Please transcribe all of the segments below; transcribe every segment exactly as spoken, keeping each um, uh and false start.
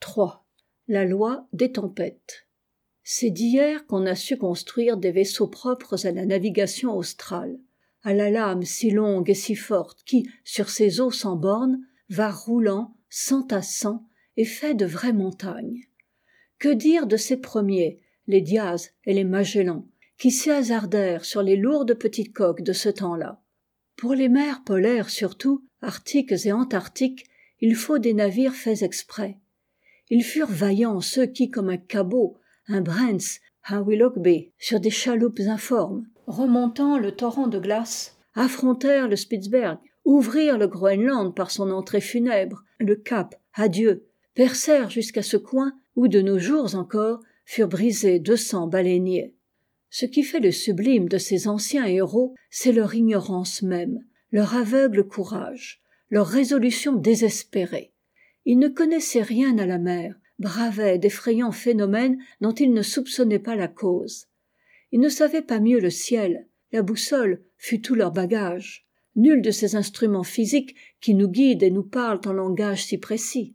trois. La loi des tempêtes. C'est d'hier qu'on a su construire des vaisseaux propres à la navigation australe, à la lame si longue et si forte qui, sur ces eaux sans bornes, va roulant, s'entassant et fait de vraies montagnes. Que dire de ces premiers, les Diaz et les Magellan, qui s'y hasardèrent sur les lourdes petites coques de ce temps-là. Pour les mers polaires surtout, arctiques et antarctiques, il faut des navires faits exprès. Ils furent vaillants ceux qui, comme un Cabot, un Brents, un Willoughby, sur des chaloupes informes, remontant le torrent de glace, affrontèrent le Spitzberg, ouvrirent le Groenland par son entrée funèbre, le Cap, adieu, percèrent jusqu'à ce coin où, de nos jours encore, furent brisés deux cents baleiniers. Ce qui fait le sublime de ces anciens héros, c'est leur ignorance même, leur aveugle courage, leur résolution désespérée. Ils ne connaissaient rien à la mer, bravaient d'effrayants phénomènes dont ils ne soupçonnaient pas la cause. Ils ne savaient pas mieux le ciel, la boussole fut tout leur bagage. Nul de ces instruments physiques qui nous guident et nous parlent en langage si précis.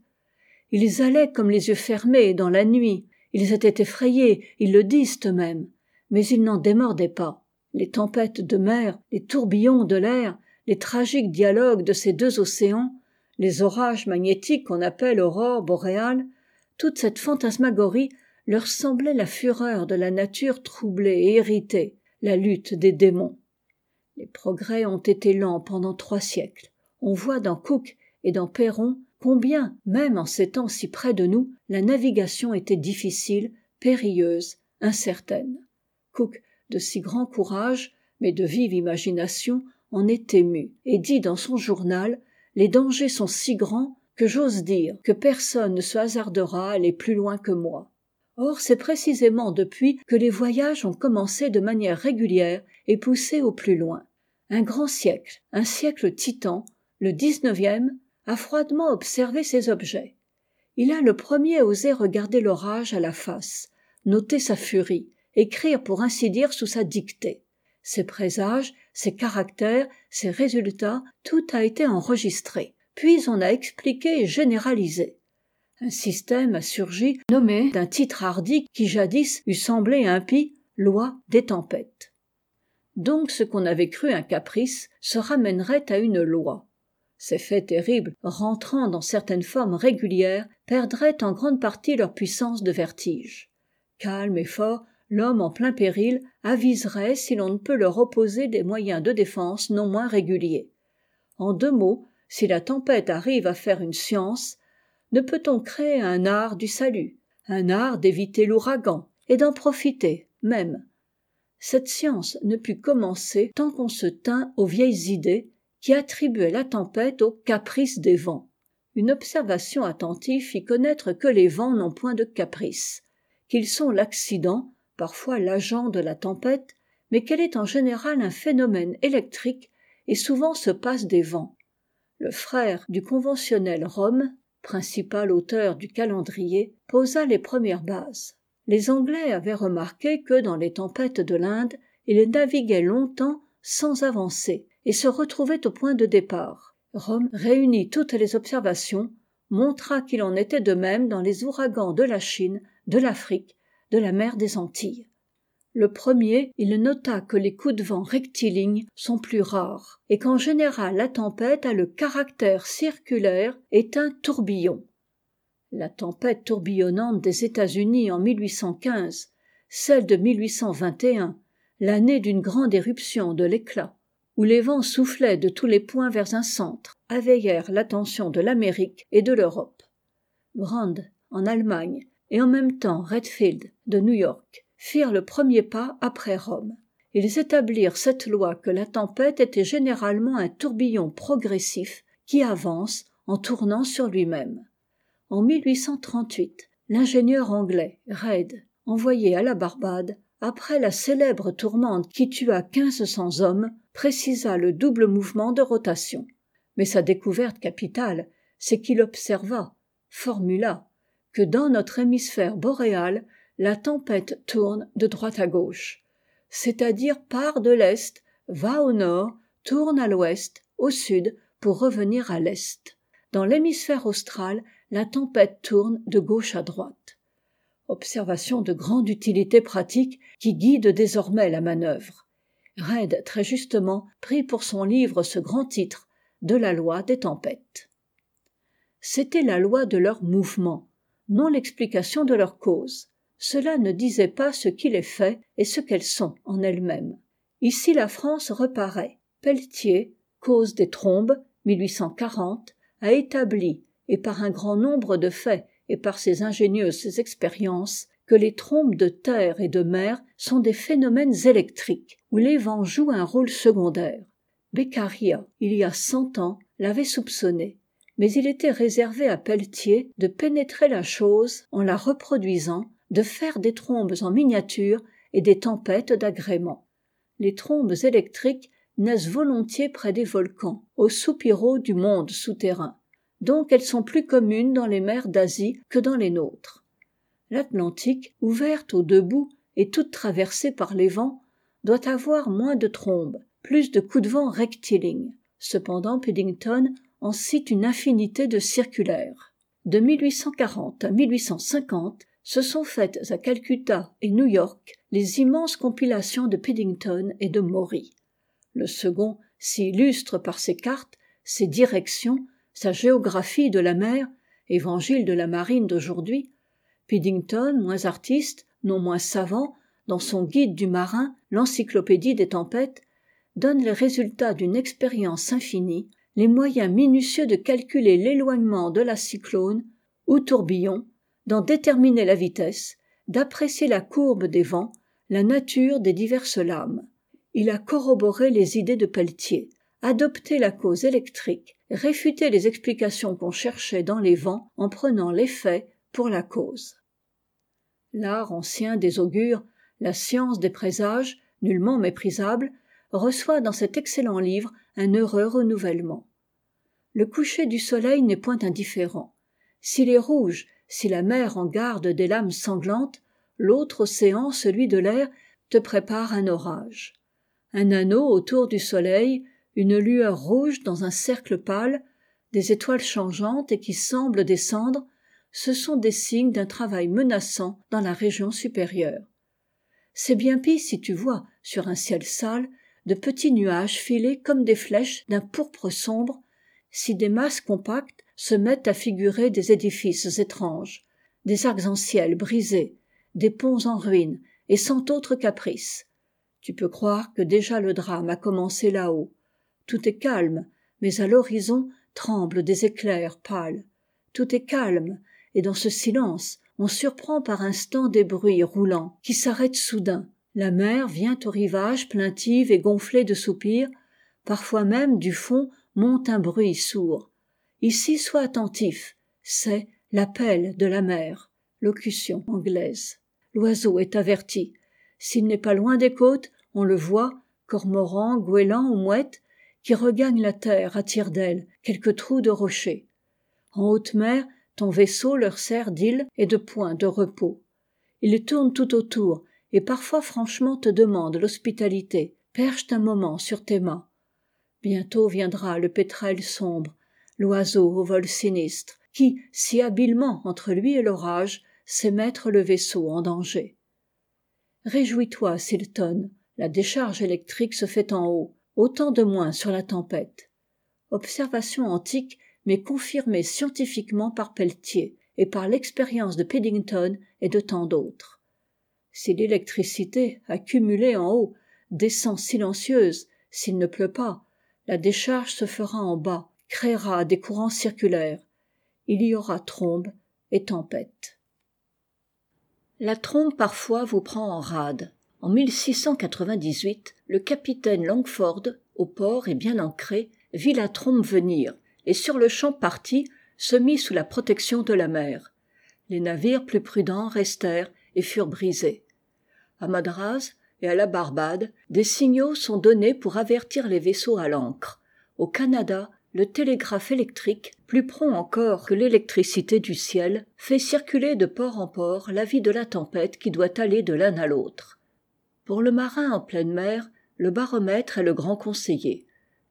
Ils allaient comme les yeux fermés dans la nuit, ils étaient effrayés, ils le disent eux-mêmes, mais ils n'en démordaient pas. Les tempêtes de mer, les tourbillons de l'air, les tragiques dialogues de ces deux océans, les orages magnétiques qu'on appelle aurores boréales, toute cette fantasmagorie leur semblait la fureur de la nature troublée et irritée, la lutte des démons. Les progrès ont été lents pendant trois siècles. On voit dans Cook et dans Perron combien, même en ces temps si près de nous, la navigation était difficile, périlleuse, incertaine. Cook, de si grand courage, mais de vive imagination, en est ému, et dit dans son journal « Les dangers sont si grands que j'ose dire que personne ne se hasardera à aller plus loin que moi. » Or, c'est précisément depuis que les voyages ont commencé de manière régulière et poussé au plus loin. Un grand siècle, un siècle titan, le dix-neuvième, a froidement observé ces objets. Il a le premier osé regarder l'orage à la face, noter sa furie, écrire pour ainsi dire sous sa dictée. Ses présages, ses caractères, ses résultats, tout a été enregistré. Puis on a expliqué et généralisé. Un système a surgi, nommé d'un titre hardi qui jadis eût semblé impie, loi des tempêtes. Donc ce qu'on avait cru un caprice se ramènerait à une loi. Ces faits terribles, rentrant dans certaines formes régulières, perdraient en grande partie leur puissance de vertige. Calme et fort, l'homme en plein péril aviserait si l'on ne peut leur opposer des moyens de défense non moins réguliers. En deux mots, si la tempête arrive à faire une science, ne peut-on créer un art du salut, un art d'éviter l'ouragan et d'en profiter même. Cette science ne put commencer tant qu'on se tint aux vieilles idées qui attribuaient la tempête au caprice des vents. Une observation attentive fit connaître que les vents n'ont point de caprice, qu'ils sont l'accident, parfois l'agent de la tempête, mais qu'elle est en général un phénomène électrique et souvent se passe des vents. Le frère du conventionnel Rome, principal auteur du calendrier, posa les premières bases. Les Anglais avaient remarqué que dans les tempêtes de l'Inde, ils naviguaient longtemps sans avancer et se retrouvaient au point de départ. Rome réunit toutes les observations, montra qu'il en était de même dans les ouragans de la Chine, de l'Afrique, de la mer des Antilles. Le premier, il nota que les coups de vent rectilignes sont plus rares et qu'en général la tempête a le caractère circulaire et un tourbillon. La tempête tourbillonnante des États-Unis en mille huit cent quinze, celle de mille huit cent vingt et un, l'année d'une grande éruption de l'éclat, où les vents soufflaient de tous les points vers un centre, éveillèrent l'attention de l'Amérique et de l'Europe. Brand, en Allemagne, et en même temps Redfield, de New York, firent le premier pas après Rome. Ils établirent cette loi que la tempête était généralement un tourbillon progressif qui avance en tournant sur lui-même. En mille huit cent trente-huit, l'ingénieur anglais Reid, envoyé à la Barbade, après la célèbre tourmente qui tua quinze cents hommes, précisa le double mouvement de rotation. Mais sa découverte capitale, c'est qu'il observa, formula, que dans notre hémisphère boréal, la tempête tourne de droite à gauche, c'est-à-dire part de l'est, va au nord, tourne à l'ouest, au sud, pour revenir à l'est. Dans l'hémisphère austral, la tempête tourne de gauche à droite. Observation de grande utilité pratique qui guide désormais la manœuvre. Reid, très justement, prit pour son livre ce grand titre de la loi des tempêtes. C'était la loi de leur mouvement, non l'explication de leur cause. Cela ne disait pas ce qui les fait et ce qu'elles sont en elles-mêmes. Ici la France reparaît. Pelletier, Cause des trombes, mille huit cent quarante, a établi, et par un grand nombre de faits et par ses ingénieuses expériences, que les trombes de terre et de mer sont des phénomènes électriques, où les vents jouent un rôle secondaire. Beccaria, il y a cent ans, l'avait soupçonné, mais il était réservé à Pelletier de pénétrer la chose en la reproduisant, de faire des trombes en miniature et des tempêtes d'agrément. Les trombes électriques naissent volontiers près des volcans, aux soupiraux du monde souterrain. Donc elles sont plus communes dans les mers d'Asie que dans les nôtres. L'Atlantique, ouverte aux deux bouts et toute traversée par les vents, doit avoir moins de trombes, plus de coups de vent rectilignes. Cependant, Piddington en cite une infinité de circulaires. De mille huit cent quarante à mille huit cent cinquante, se sont faites à Calcutta et New York les immenses compilations de Piddington et de Maury. Le second s'illustre par ses cartes, ses directions, sa géographie de la mer, évangile de la marine d'aujourd'hui. Piddington, moins artiste, non moins savant, dans son guide du marin, l'encyclopédie des tempêtes, donne les résultats d'une expérience infinie, les moyens minutieux de calculer l'éloignement de la cyclone ou tourbillon, d'en déterminer la vitesse, d'apprécier la courbe des vents, la nature des diverses lames. Il a corroboré les idées de Pelletier, adopté la cause électrique, réfuté les explications qu'on cherchait dans les vents en prenant l'effet pour la cause. L'art ancien des augures, la science des présages, nullement méprisable, reçoit dans cet excellent livre un heureux renouvellement. Le coucher du soleil n'est point indifférent. S'il est rouge, si la mer en garde des lames sanglantes, l'autre océan, celui de l'air, te prépare un orage. Un anneau autour du soleil, une lueur rouge dans un cercle pâle, des étoiles changeantes et qui semblent descendre, ce sont des signes d'un travail menaçant dans la région supérieure. C'est bien pis si tu vois, sur un ciel sale, de petits nuages filés comme des flèches d'un pourpre sombre, si des masses compactes se mettent à figurer des édifices étranges, des arcs-en-ciel brisés, des ponts en ruine et cent autres caprices. Tu peux croire que déjà le drame a commencé là-haut. Tout est calme, mais à l'horizon tremblent des éclairs pâles. Tout est calme, et dans ce silence, on surprend par instants des bruits roulants qui s'arrêtent soudain. La mer vient au rivage plaintive et gonflée de soupirs. Parfois même, du fond, monte un bruit sourd. Ici, sois attentif, c'est l'appel de la mer. Locution anglaise. L'oiseau est averti. S'il n'est pas loin des côtes, on le voit, cormoran, goéland ou mouette, qui regagne la terre à tire-d'aile, quelques trous de rochers. En haute mer, ton vaisseau leur sert d'île et de point de repos. Ils tournent tout autour, et parfois franchement te demandent l'hospitalité, perchent un moment sur tes mâts. Bientôt viendra le pétrel sombre, l'oiseau au vol sinistre, qui, si habilement entre lui et l'orage, sait mettre le vaisseau en danger. Réjouis-toi s'il tonne, la décharge électrique se fait en haut, autant de moins sur la tempête. Observation antique, mais confirmée scientifiquement par Pelletier et par l'expérience de Piddington et de tant d'autres. Si l'électricité, accumulée en haut, descend silencieuse, s'il ne pleut pas, la décharge se fera en bas, créera des courants circulaires. Il y aura trombe et tempête. La trombe parfois vous prend en rade. En mille six cent quatre-vingt-dix-huit, le capitaine Langford, au port et bien ancré, vit la trombe venir, et sur le champ partit, se mit sous la protection de la mer. Les navires plus prudents restèrent et furent brisés. À Madras et à la Barbade, des signaux sont donnés pour avertir les vaisseaux à l'ancre. Au Canada, le télégraphe électrique, plus prompt encore que l'électricité du ciel, fait circuler de port en port l'avis de la tempête qui doit aller de l'un à l'autre. Pour le marin en pleine mer, le baromètre est le grand conseiller.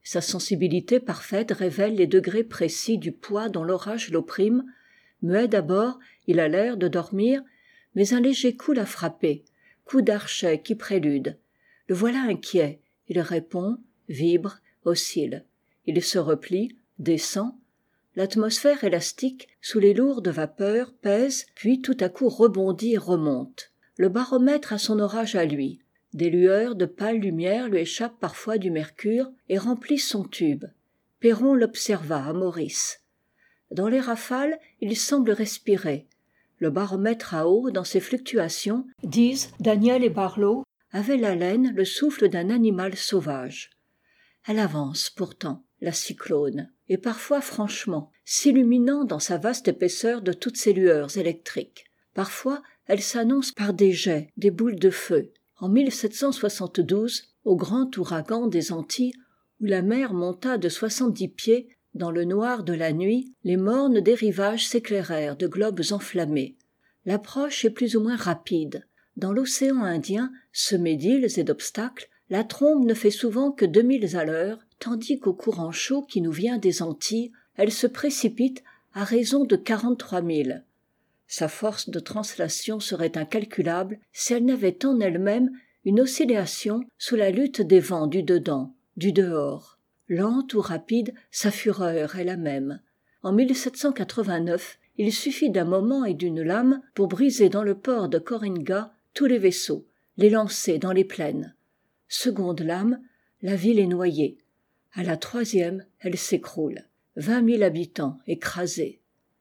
Sa sensibilité parfaite révèle les degrés précis du poids dont l'orage l'opprime. Muet d'abord, il a l'air de dormir, mais un léger coup l'a frappé, coup d'archet qui prélude. Le voilà inquiet, il répond, vibre, oscille. Il se replie, descend. L'atmosphère élastique, sous les lourdes vapeurs, pèse, puis tout à coup rebondit et remonte. Le baromètre a son orage à lui. Des lueurs de pâle lumière lui échappent parfois du mercure et remplissent son tube. Perron l'observa à Maurice. Dans les rafales, il semble respirer. Le baromètre à eau, dans ses fluctuations, disent Daniel et Barlow, avait l'haleine, le souffle d'un animal sauvage. Elle avance pourtant, la cyclone, et parfois franchement, s'illuminant dans sa vaste épaisseur de toutes ses lueurs électriques. Parfois, elle s'annonce par des jets, des boules de feu. En mille sept cent soixante-douze, au grand ouragan des Antilles, où la mer monta de soixante-dix pieds, dans le noir de la nuit, les mornes des rivages s'éclairèrent de globes enflammés. L'approche est plus ou moins rapide. Dans l'océan Indien, semé d'îles et d'obstacles, la trombe ne fait souvent que deux milles à l'heure, tandis qu'au courant chaud qui nous vient des Antilles, elle se précipite à raison de quarante-trois milles. Sa force de translation serait incalculable si elle n'avait en elle-même une oscillation sous la lutte des vents du dedans, du dehors. Lente ou rapide, sa fureur est la même. En mille sept cent quatre-vingt-neuf, il suffit d'un moment et d'une lame pour briser dans le port de Coringa tous les vaisseaux, les lancer dans les plaines. Seconde lame, la ville est noyée. À la troisième, elle s'écroule. Vingt mille habitants écrasés.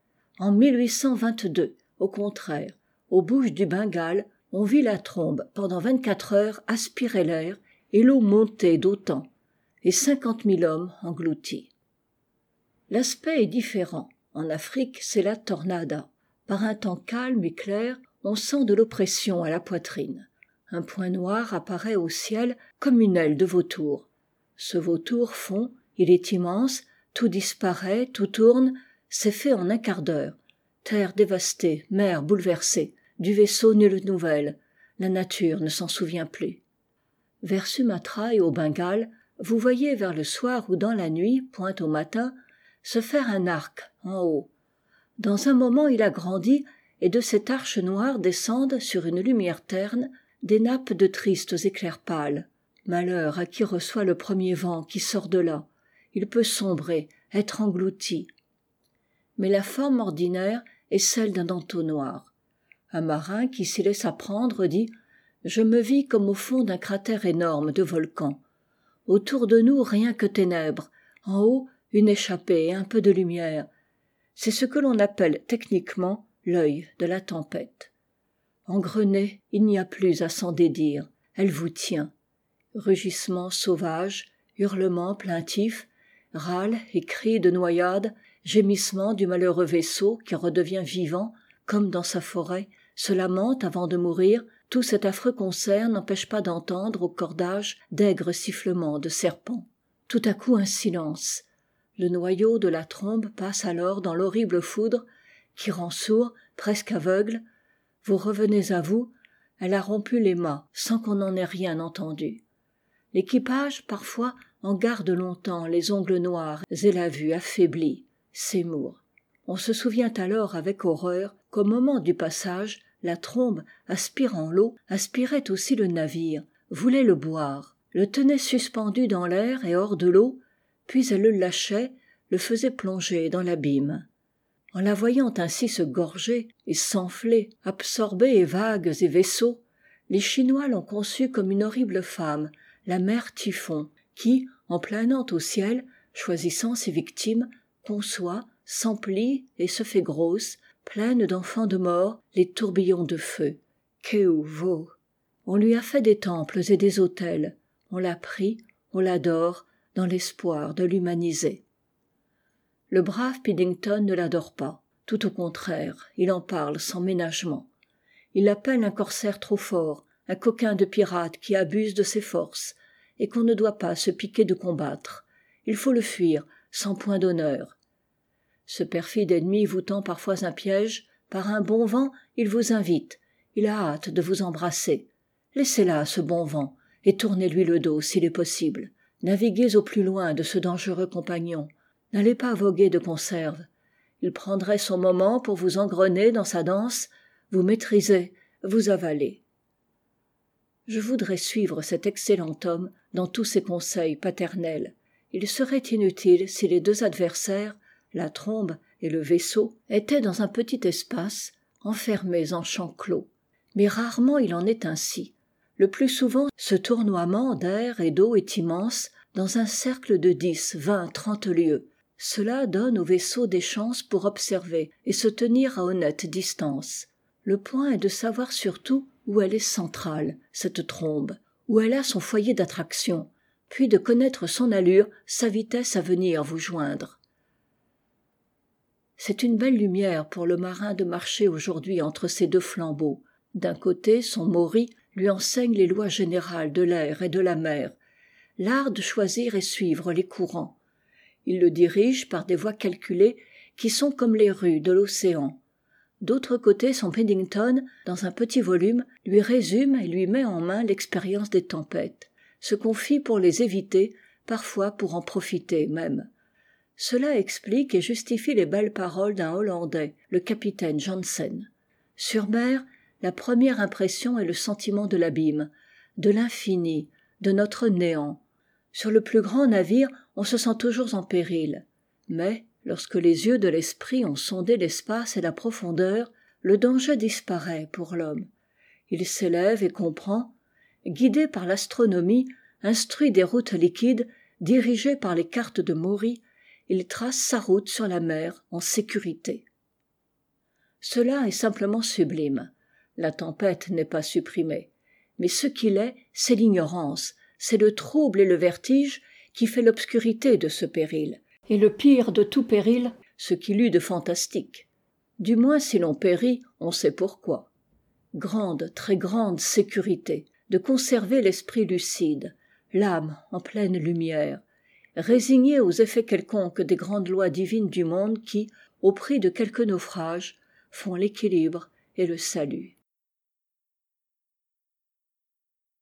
En mille huit cent vingt-deux, au contraire, aux Bouches du Bengale, on vit la trombe pendant vingt-quatre heures aspirer l'air et l'eau monter d'autant, et cinquante mille hommes engloutis. L'aspect est différent. En Afrique, c'est la tornada. Par un temps calme et clair, on sent de l'oppression à la poitrine. Un point noir apparaît au ciel comme une aile de vautour. Ce vautour fond, il est immense, tout disparaît, tout tourne, c'est fait en un quart d'heure. Terre dévastée, mer bouleversée, du vaisseau nulle nouvelle, la nature ne s'en souvient plus. Vers Sumatra et au Bengale, vous voyez vers le soir ou dans la nuit, pointe au matin, se faire un arc en haut. Dans un moment il agrandit, et de cette arche noire descendent sur une lumière terne des nappes de tristes éclairs pâles. Malheur à qui reçoit le premier vent qui sort de là. Il peut sombrer, être englouti. Mais la forme ordinaire est celle d'un entonnoir. Un marin qui s'y laissa prendre dit « Je me vis comme au fond d'un cratère énorme de volcan. Autour de nous rien que ténèbres, en haut une échappée et un peu de lumière. C'est ce que l'on appelle techniquement l'œil de la tempête. Engrenée, il n'y a plus à s'en dédire, elle vous tient. Rugissements sauvages, hurlements plaintifs, râles et cris de noyade, gémissements du malheureux vaisseau qui redevient vivant, comme dans sa forêt, se lamente avant de mourir, tout cet affreux concert n'empêche pas d'entendre au cordage d'aigres sifflements de serpents. Tout à coup un silence. Le noyau de la trombe passe alors dans l'horrible foudre qui rend sourd, presque aveugle. Vous revenez à vous, elle a rompu les mâts sans qu'on n'en ait rien entendu. L'équipage, parfois, en garde longtemps les ongles noirs et la vue affaiblie, s'émoure. On se souvient alors avec horreur qu'au moment du passage, la trombe, aspirant l'eau, aspirait aussi le navire, voulait le boire, le tenait suspendu dans l'air et hors de l'eau, puis elle le lâchait, le faisait plonger dans l'abîme. En la voyant ainsi se gorger et s'enfler, absorber et vagues et vaisseaux, les Chinois l'ont conçue comme une horrible femme, la mère Typhon, qui, en planant au ciel, choisissant ses victimes, conçoit, s'emplit et se fait grosse, pleine d'enfants de mort, les tourbillons de feu. Keu-Vo. On lui a fait des temples et des autels, on l'a pris, on l'adore, dans l'espoir de l'humaniser. Le brave Piddington ne l'adore pas. Tout au contraire, il en parle sans ménagement. Il l'appelle un corsaire trop fort, un coquin de pirate qui abuse de ses forces, et qu'on ne doit pas se piquer de combattre. Il faut le fuir, sans point d'honneur. Ce perfide ennemi vous tend parfois un piège, par un bon vent, il vous invite, il a hâte de vous embrasser. Laissez là ce bon vent, et tournez-lui le dos s'il est possible. naviguez au plus loin de ce dangereux compagnon, n'allez pas voguer de conserve. Il prendrait son moment pour vous engrener dans sa danse, vous maîtriser, vous avaler. Je voudrais suivre cet excellent homme dans tous ses conseils paternels. Il serait inutile si les deux adversaires, la trombe et le vaisseau, étaient dans un petit espace, enfermés en champ clos. Mais rarement il en est ainsi. Le plus souvent, ce tournoiement d'air et d'eau est immense, dans un cercle de dix, vingt, trente lieues. Cela donne au vaisseau des chances pour observer et se tenir à honnête distance. Le point est de savoir surtout où elle est centrale, cette trombe, où elle a son foyer d'attraction, puis de connaître son allure, sa vitesse à venir vous joindre. C'est une belle lumière pour le marin de marcher aujourd'hui entre ces deux flambeaux. D'un côté, son mori lui enseigne les lois générales de l'air et de la mer, l'art de choisir et suivre les courants. Il le dirige par des voies calculées qui sont comme les rues de l'océan. D'autre côté, son Paddington, dans un petit volume, lui résume et lui met en main l'expérience des tempêtes, se confie pour les éviter, parfois pour en profiter même. Cela explique et justifie les belles paroles d'un Hollandais, le capitaine Janssen. Sur mer, la première impression est le sentiment de l'abîme, de l'infini, de notre néant. Sur le plus grand navire, on se sent toujours en péril. Mais, lorsque les yeux de l'esprit ont sondé l'espace et la profondeur, le danger disparaît pour l'homme. Il s'élève et comprend. Guidé par l'astronomie, instruit des routes liquides, dirigé par les cartes de Maury, il trace sa route sur la mer en sécurité. Cela est simplement sublime. La tempête n'est pas supprimée. Mais ce qu'il est, c'est l'ignorance, c'est le trouble et le vertige qui fait l'obscurité de ce péril. Et le pire de tout péril, ce qu'il eut de fantastique. Du moins si l'on périt, on sait pourquoi. Grande, très grande sécurité, de conserver l'esprit lucide, l'âme en pleine lumière, résigné aux effets quelconques des grandes lois divines du monde qui, au prix de quelques naufrages, font l'équilibre et le salut.